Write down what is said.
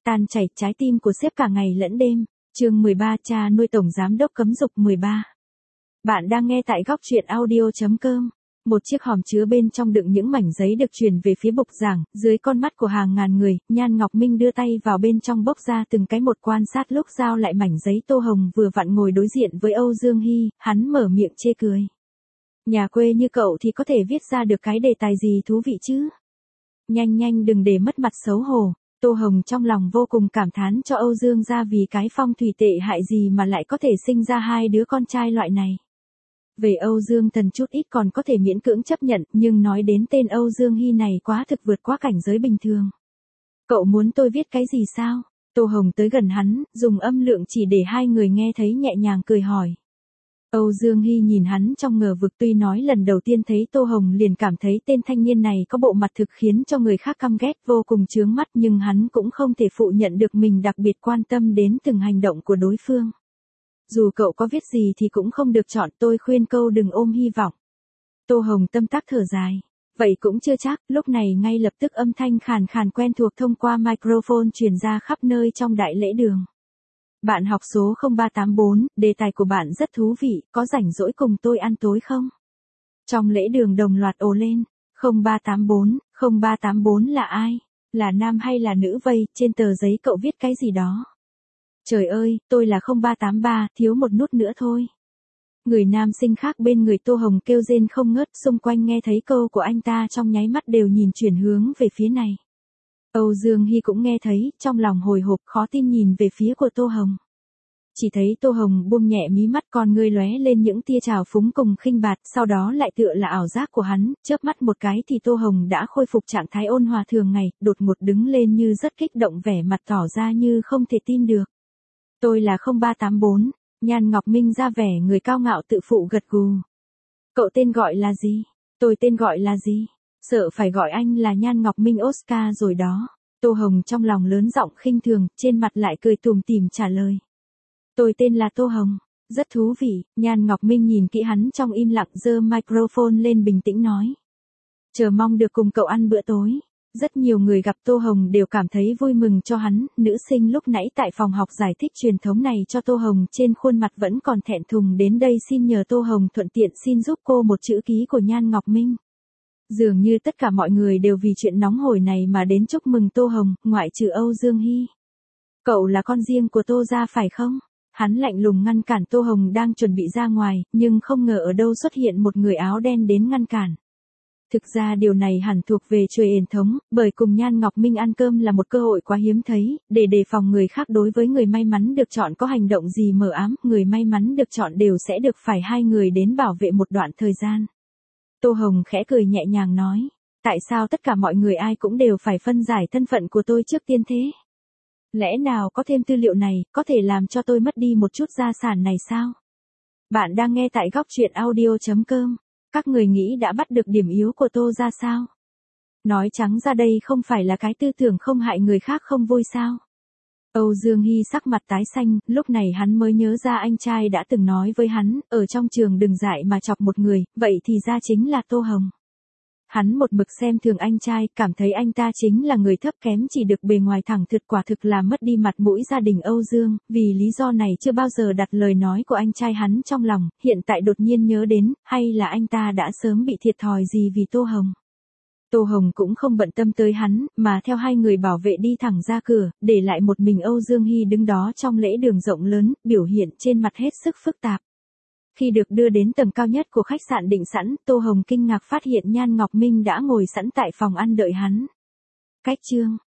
Tan chảy trái tim của sếp cả ngày lẫn đêm. Chương 13, cha nuôi tổng giám đốc cấm dục 13. Bạn đang nghe tại góc truyện audio.com. Một chiếc hòm chứa bên trong đựng những mảnh giấy được chuyển về phía bục giảng, dưới con mắt của hàng ngàn người, Nhan Ngọc Minh đưa tay vào bên trong bốc ra từng cái một quan sát lúc giao lại mảnh giấy. Tô Hồng vừa vặn ngồi đối diện với Âu Dương Hy, hắn mở miệng chê cười. Nhà quê như cậu thì có thể viết ra được cái đề tài gì thú vị chứ? Nhanh đừng để mất mặt xấu hổ. Tô Hồng trong lòng vô cùng cảm thán cho Âu Dương gia vì cái phong thủy tệ hại gì mà lại có thể sinh ra hai đứa con trai loại này. Về Âu Dương Thần chút ít còn có thể miễn cưỡng chấp nhận, nhưng nói đến tên Âu Dương Hy này quá thực vượt quá cảnh giới bình thường. Cậu muốn tôi viết cái gì sao? Tô Hồng tới gần hắn, dùng âm lượng chỉ để hai người nghe thấy nhẹ nhàng cười hỏi. Âu Dương Hy nhìn hắn trong ngờ vực, tuy nói lần đầu tiên thấy Tô Hồng liền cảm thấy tên thanh niên này có bộ mặt thực khiến cho người khác căm ghét vô cùng chướng mắt, nhưng hắn cũng không thể phụ nhận được mình đặc biệt quan tâm đến từng hành động của đối phương. Dù cậu có viết gì thì cũng không được chọn, tôi khuyên câu đừng ôm hy vọng. Tô Hồng tâm tác thở dài. Vậy cũng chưa chắc, lúc này ngay lập tức âm thanh khàn khàn quen thuộc thông qua microphone truyền ra khắp nơi trong đại lễ đường. Bạn học số 0384, đề tài của bạn rất thú vị, có rảnh rỗi cùng tôi ăn tối không? Trong lễ đường đồng loạt ồ lên. 0384 là ai? Là nam hay là nữ vậy? Trên tờ giấy cậu viết cái gì đó? Trời ơi, tôi là 0383, thiếu một nút nữa thôi. Người nam sinh khác bên người Tô Hồng kêu rên không ngớt, xung quanh nghe thấy câu của anh ta trong nháy mắt đều nhìn chuyển hướng về phía này. Âu Dương Hy cũng nghe thấy, trong lòng hồi hộp khó tin nhìn về phía của Tô Hồng. Chỉ thấy Tô Hồng buông nhẹ mí mắt, con ngươi lóe lên những tia trào phúng cùng khinh bạt, sau đó lại tựa là ảo giác của hắn, chớp mắt một cái thì Tô Hồng đã khôi phục trạng thái ôn hòa thường ngày, đột ngột đứng lên như rất kích động, vẻ mặt tỏ ra như không thể tin được. Tôi là 0384, Nhan Ngọc Minh ra vẻ người cao ngạo tự phụ gật gù. Cậu tên gọi là gì? Tôi tên gọi là gì? Sợ phải gọi anh là Nhan Ngọc Minh Oscar rồi đó. Tô Hồng trong lòng lớn giọng khinh thường, trên mặt lại cười tủm tỉm trả lời. Tôi tên là Tô Hồng. Rất thú vị. Nhan Ngọc Minh nhìn kỹ hắn trong im lặng, giơ microphone lên bình tĩnh nói. Chờ mong được cùng cậu ăn bữa tối. Rất nhiều người gặp Tô Hồng đều cảm thấy vui mừng cho hắn. Nữ sinh lúc nãy tại phòng học giải thích truyền thống này cho Tô Hồng trên khuôn mặt vẫn còn thẹn thùng, đến đây xin nhờ Tô Hồng thuận tiện xin giúp cô một chữ ký của Nhan Ngọc Minh. Dường như tất cả mọi người đều vì chuyện nóng hổi này mà đến chúc mừng Tô Hồng, ngoại trừ Âu Dương Hy. Cậu là con riêng của Tô gia phải không? Hắn lạnh lùng ngăn cản Tô Hồng đang chuẩn bị ra ngoài, nhưng không ngờ ở đâu xuất hiện một người áo đen đến ngăn cản. Thực ra điều này hẳn thuộc về truyền thống, bởi cùng Nhan Ngọc Minh ăn cơm là một cơ hội quá hiếm thấy, để đề phòng người khác đối với người may mắn được chọn có hành động gì mờ ám, người may mắn được chọn đều sẽ được phải hai người đến bảo vệ một đoạn thời gian. Tô Hồng khẽ cười nhẹ nhàng nói, tại sao tất cả mọi người ai cũng đều phải phân giải thân phận của tôi trước tiên thế? Lẽ nào có thêm tư liệu này, có thể làm cho tôi mất đi một chút gia sản này sao? Bạn đang nghe tại góc truyện audio.com. Các người nghĩ đã bắt được điểm yếu của Tô ra sao? Nói trắng ra đây không phải là cái tư tưởng không hại người khác không vui sao? Âu Dương Hy sắc mặt tái xanh, lúc này hắn mới nhớ ra anh trai đã từng nói với hắn, ở trong trường đừng dại mà chọc một người, vậy thì ra chính là Tô Hồng. Hắn một mực xem thường anh trai, cảm thấy anh ta chính là người thấp kém chỉ được bề ngoài thẳng thượt, quả thực là mất đi mặt mũi gia đình Âu Dương, vì lý do này chưa bao giờ đặt lời nói của anh trai hắn trong lòng, hiện tại đột nhiên nhớ đến, hay là anh ta đã sớm bị thiệt thòi gì vì Tô Hồng. Tô Hồng cũng không bận tâm tới hắn, mà theo hai người bảo vệ đi thẳng ra cửa, để lại một mình Âu Dương Hy đứng đó trong lễ đường rộng lớn, biểu hiện trên mặt hết sức phức tạp. Khi được đưa đến tầng cao nhất của khách sạn định sẵn, Tô Hồng kinh ngạc phát hiện Nhan Ngọc Minh đã ngồi sẵn tại phòng ăn đợi hắn. Cách chương